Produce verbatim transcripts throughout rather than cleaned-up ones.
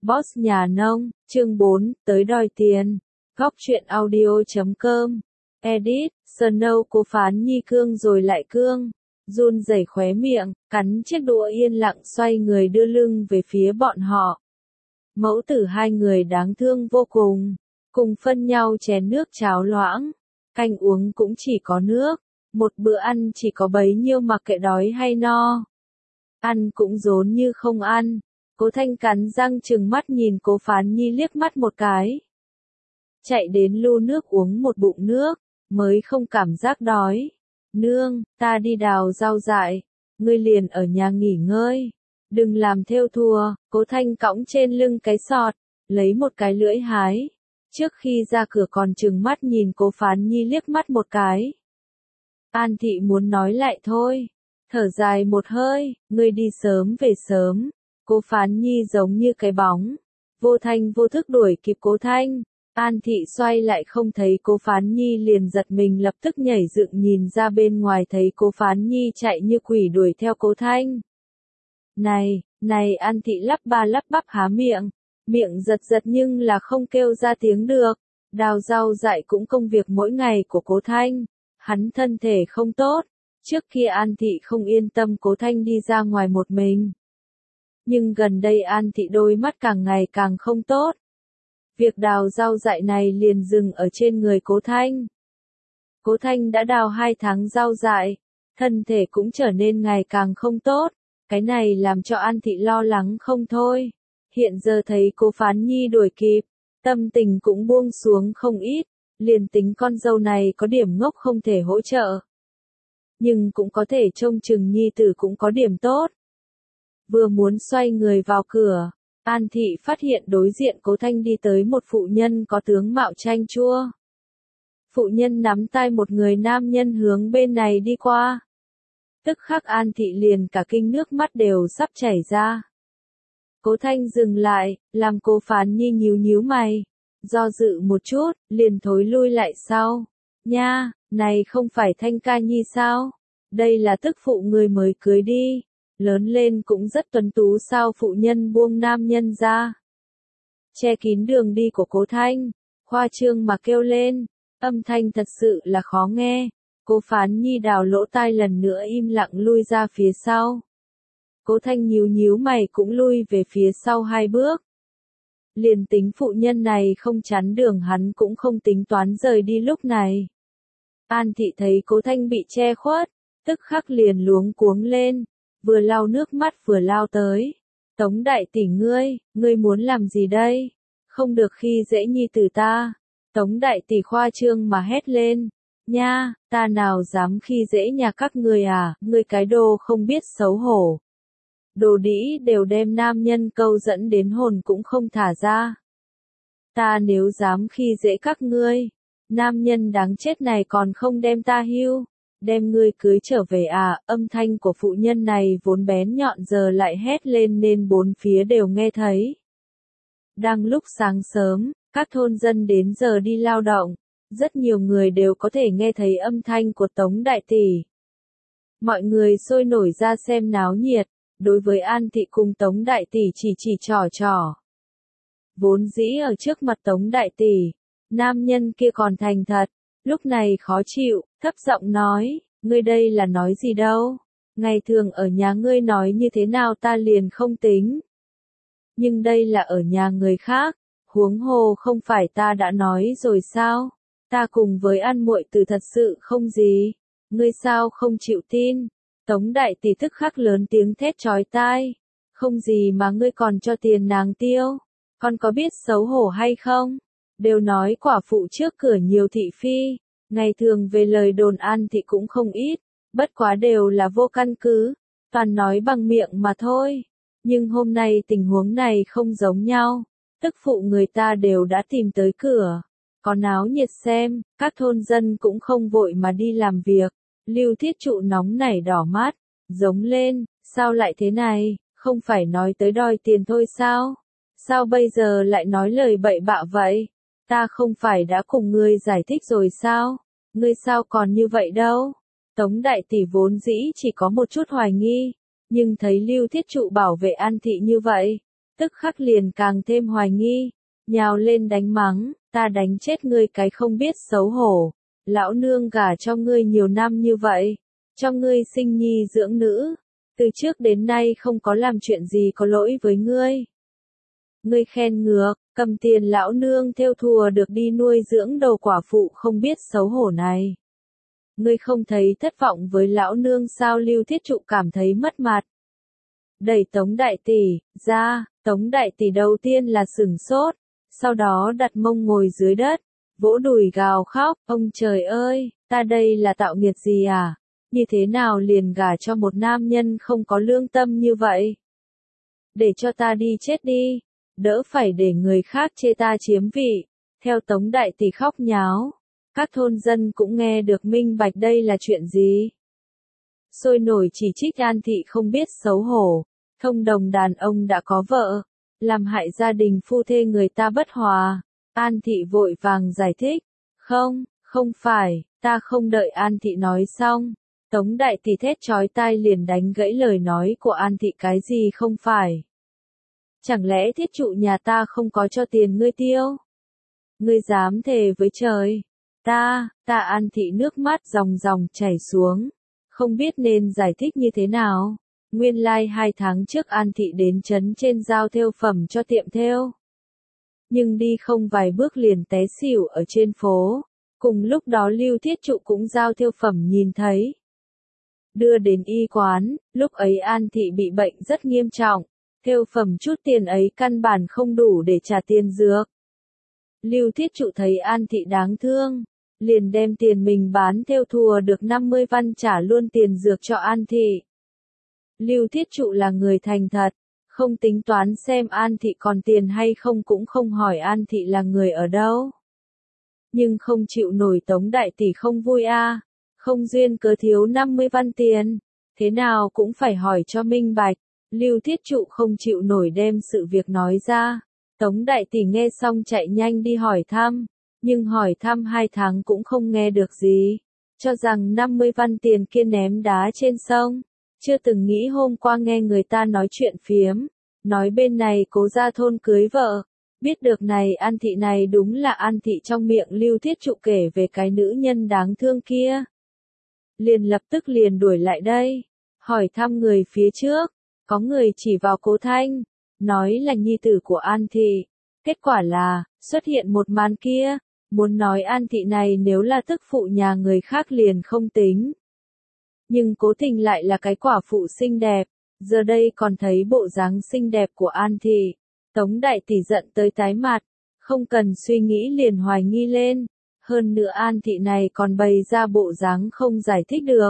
Boss nhà nông, chương bốn, tới đòi tiền. Góc truyện audio chấm com. Edit, Snow cố phán nhi cương rồi lại cương. Run rẩy khóe miệng, cắn chiếc đũa yên lặng xoay người đưa lưng về phía bọn họ. Mẫu tử hai người đáng thương vô cùng. Cùng phân nhau chén nước cháo loãng. Canh uống cũng chỉ có nước. Một bữa ăn chỉ có bấy nhiêu mặc kệ đói hay no. Ăn cũng rốn như không ăn. Cố Thanh cắn răng trừng mắt nhìn Cố Phán Nhi liếc mắt một cái. Chạy đến lu nước uống một bụng nước, mới không cảm giác đói. Nương, ta đi đào rau dại, ngươi liền ở nhà nghỉ ngơi. Đừng làm theo thùa, Cố Thanh cõng trên lưng cái sọt, lấy một cái lưỡi hái. Trước khi ra cửa còn trừng mắt nhìn Cố Phán Nhi liếc mắt một cái. An Thị muốn nói lại thôi. Thở dài một hơi, ngươi đi sớm về sớm. Cố Phán Nhi giống như cái bóng. Vô thanh vô thức đuổi kịp Cố Thanh. An Thị xoay lại không thấy Cố Phán Nhi liền giật mình lập tức nhảy dựng nhìn ra bên ngoài thấy Cố Phán Nhi chạy như quỷ đuổi theo Cố Thanh. Này, này An Thị lắp ba lắp bắp há miệng. Miệng giật giật nhưng là không kêu ra tiếng được. Đào rau dại cũng công việc mỗi ngày của Cố Thanh. Hắn thân thể không tốt. Trước kia An Thị không yên tâm Cố Thanh đi ra ngoài một mình. Nhưng gần đây An Thị đôi mắt càng ngày càng không tốt. Việc đào rau dại này liền dừng ở trên người Cố Thanh. Cố Thanh đã đào hai tháng rau dại, thân thể cũng trở nên ngày càng không tốt. Cái này làm cho An Thị lo lắng không thôi. Hiện giờ thấy Cố Phán Nhi đuổi kịp, tâm tình cũng buông xuống không ít. Liền tính con dâu này có điểm ngốc không thể hỗ trợ. Nhưng cũng có thể trông chừng nhi tử cũng có điểm tốt. Vừa muốn xoay người vào cửa, An Thị phát hiện đối diện Cố Thanh đi tới một phụ nhân có tướng mạo chanh chua. Phụ nhân nắm tay một người nam nhân hướng bên này đi qua. Tức khắc An Thị liền cả kinh nước mắt đều sắp chảy ra. Cố Thanh dừng lại, làm Cố Phán Nhi nhíu nhíu mày. Do dự một chút, liền thối lui lại sau. Nha, này không phải Thanh ca nhi sao? Đây là tức phụ người mới cưới đi. Lớn lên cũng rất tuấn tú sao phụ nhân buông nam nhân ra. Che kín đường đi của Cố Thanh, khoa trương mà kêu lên, âm thanh thật sự là khó nghe. Cố Phán Nhi đào lỗ tai lần nữa im lặng lui ra phía sau. Cố Thanh nhíu nhíu mày cũng lui về phía sau hai bước. Liền tính phụ nhân này không chắn đường hắn cũng không tính toán rời đi lúc này. An Thị thấy Cố Thanh bị che khuất, tức khắc liền luống cuống lên. Vừa lau nước mắt vừa lao tới. Tống đại tỷ ngươi, ngươi muốn làm gì đây? Không được khi dễ nhi tử ta. Tống đại tỷ khoa trương mà hét lên. Nha, ta nào dám khi dễ nhà các ngươi à, ngươi cái đồ không biết xấu hổ. Đồ đĩ đều đem nam nhân câu dẫn đến hồn cũng không thả ra. Ta nếu dám khi dễ các ngươi, nam nhân đáng chết này còn không đem ta hưu. Đem ngươi cưới trở về à, âm thanh của phụ nhân này vốn bén nhọn giờ lại hét lên nên bốn phía đều nghe thấy. Đang lúc sáng sớm, các thôn dân đến giờ đi lao động, rất nhiều người đều có thể nghe thấy âm thanh của Tống đại tỷ. Mọi người sôi nổi ra xem náo nhiệt, đối với An Thị cùng Tống đại tỷ chỉ chỉ trò trò. Vốn dĩ ở trước mặt Tống đại tỷ, nam nhân kia còn thành thật. Lúc này khó chịu, thấp giọng nói, ngươi đây là nói gì đâu, ngày thường ở nhà ngươi nói như thế nào ta liền không tính. Nhưng đây là ở nhà người khác, huống hồ không phải ta đã nói rồi sao, ta cùng với An muội tử thật sự không gì, ngươi sao không chịu tin. Tống đại tỷ tức khắc lớn tiếng thét chói tai, không gì mà ngươi còn cho tiền nàng tiêu, con có biết xấu hổ hay không? Đều nói quả phụ trước cửa nhiều thị phi, ngày thường về lời đồn An Thị cũng không ít, bất quá đều là vô căn cứ, toàn nói bằng miệng mà thôi. Nhưng hôm nay tình huống này không giống nhau, tức phụ người ta đều đã tìm tới cửa, có náo nhiệt xem, các thôn dân cũng không vội mà đi làm việc. Lưu Thiết Trụ nóng nảy đỏ mắt, giống lên, sao lại thế này, không phải nói tới đòi tiền thôi sao? Sao bây giờ lại nói lời bậy bạ vậy? Ta không phải đã cùng ngươi giải thích rồi sao? Ngươi sao còn như vậy đâu? Tống đại tỷ vốn dĩ chỉ có một chút hoài nghi, nhưng thấy Lưu Thiết Trụ bảo vệ An Thị như vậy, tức khắc liền càng thêm hoài nghi, nhào lên đánh mắng, ta đánh chết ngươi cái không biết xấu hổ, lão nương gả cho ngươi nhiều năm như vậy, cho ngươi sinh nhi dưỡng nữ, từ trước đến nay không có làm chuyện gì có lỗi với ngươi. Ngươi khen ngược, cầm tiền lão nương theo thùa được đi nuôi dưỡng đầu quả phụ không biết xấu hổ này. Ngươi không thấy thất vọng với lão nương sao? Lưu Thiết Trụ cảm thấy mất mặt. Đẩy Tống đại tỷ ra, Tống đại tỷ đầu tiên là sửng sốt, sau đó đặt mông ngồi dưới đất, vỗ đùi gào khóc, ông trời ơi, ta đây là tạo nghiệt gì à? Như thế nào liền gả cho một nam nhân không có lương tâm như vậy? Để cho ta đi chết đi, đỡ phải để người khác chê ta chiếm vị. Theo Tống đại tỷ khóc nháo, các thôn dân cũng nghe được minh bạch đây là chuyện gì. Sôi nổi chỉ trích An Thị không biết xấu hổ, thông đồng đàn ông đã có vợ, làm hại gia đình phu thê người ta bất hòa. An Thị vội vàng giải thích, không, không phải, ta không đợi An Thị nói xong. Tống đại tỷ thét chói tai liền đánh gãy lời nói của An Thị. Cái gì không phải? Chẳng lẽ Thiết Trụ nhà ta không có cho tiền ngươi tiêu? Ngươi dám thề với trời? Ta, ta An Thị nước mắt ròng ròng chảy xuống, không biết nên giải thích như thế nào. Nguyên lai like hai tháng trước An Thị đến trấn trên giao thêu phẩm cho tiệm thêu. Nhưng đi không vài bước liền té xỉu ở trên phố. Cùng lúc đó Lưu Thiết Trụ cũng giao thêu phẩm nhìn thấy. Đưa đến y quán, lúc ấy An Thị bị bệnh rất nghiêm trọng. Thêu phẩm chút tiền ấy căn bản không đủ để trả tiền dược. Lưu Thiết Trụ thấy An Thị đáng thương, liền đem tiền mình bán thêu thùa được năm mươi văn trả luôn tiền dược cho An Thị. Lưu Thiết Trụ là người thành thật, không tính toán xem An Thị còn tiền hay không, cũng không hỏi An Thị là người ở đâu. Nhưng không chịu nổi Tống đại tỷ không vui a, à, không duyên cớ thiếu năm mươi văn tiền, thế nào cũng phải hỏi cho minh bạch. Lưu Thiết Trụ không chịu nổi đem sự việc nói ra. Tống đại tỷ nghe xong chạy nhanh đi hỏi thăm, nhưng hỏi thăm hai tháng cũng không nghe được gì, cho rằng năm mươi văn tiền kia ném đá trên sông. Chưa từng nghĩ hôm qua nghe người ta nói chuyện phiếm, nói bên này cố ra thôn cưới vợ, biết được này An Thị này đúng là An Thị trong miệng Lưu Thiết Trụ kể về cái nữ nhân đáng thương kia. Liền lập tức liền đuổi lại đây, hỏi thăm người phía trước, có người chỉ vào Cố Thanh, nói là nhi tử của An Thị. Kết quả là, xuất hiện một màn kia, muốn nói An Thị này nếu là tức phụ nhà người khác liền không tính. Nhưng cố tình lại là cái quả phụ xinh đẹp, giờ đây còn thấy bộ dáng xinh đẹp của An Thị. Tống đại tỷ giận tới tái mặt, không cần suy nghĩ liền hoài nghi lên. Hơn nữa An Thị này còn bày ra bộ dáng không giải thích được.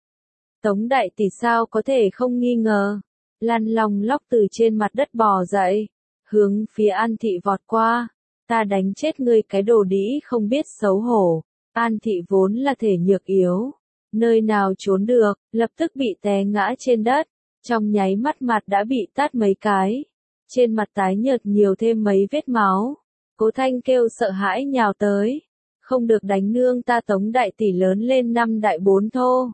Tống đại tỷ sao có thể không nghi ngờ, lăn lòng lóc từ trên mặt đất bò dậy, hướng phía An Thị vọt qua. Ta đánh chết ngươi cái đồ đĩ không biết xấu hổ. An Thị vốn là thể nhược yếu, nơi nào trốn được, lập tức bị té ngã trên đất, trong nháy mắt mặt đã bị tát mấy cái, trên mặt tái nhợt nhiều thêm mấy vết máu. Cố Thanh kêu sợ hãi nhào tới, không được đánh nương ta. Tống đại tỷ lớn lên năm đại bốn thô,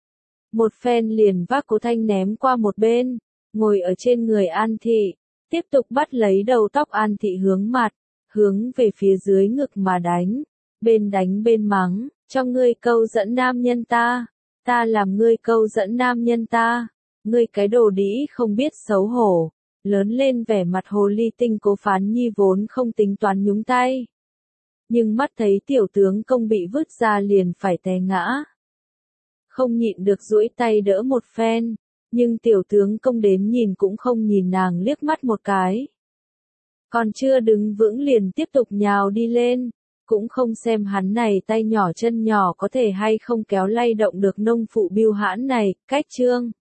một phen liền vác Cố Thanh ném qua một bên, ngồi ở trên người An Thị, tiếp tục bắt lấy đầu tóc An Thị hướng mặt, hướng về phía dưới ngực mà đánh, bên đánh bên mắng, cho ngươi câu dẫn nam nhân ta, ta làm ngươi câu dẫn nam nhân ta, ngươi cái đồ đĩ không biết xấu hổ. Lớn lên vẻ mặt hồ ly tinh Cố Phán Nhi vốn không tính toán nhúng tay, nhưng mắt thấy tiểu tướng công bị vứt ra liền phải té ngã, không nhịn được duỗi tay đỡ một phen, nhưng tiểu tướng công đến nhìn cũng không nhìn nàng liếc mắt một cái. Còn chưa đứng vững liền tiếp tục nhào đi lên, cũng không xem hắn này tay nhỏ chân nhỏ có thể hay không kéo lay động được nông phụ biêu hãn này. Cách chương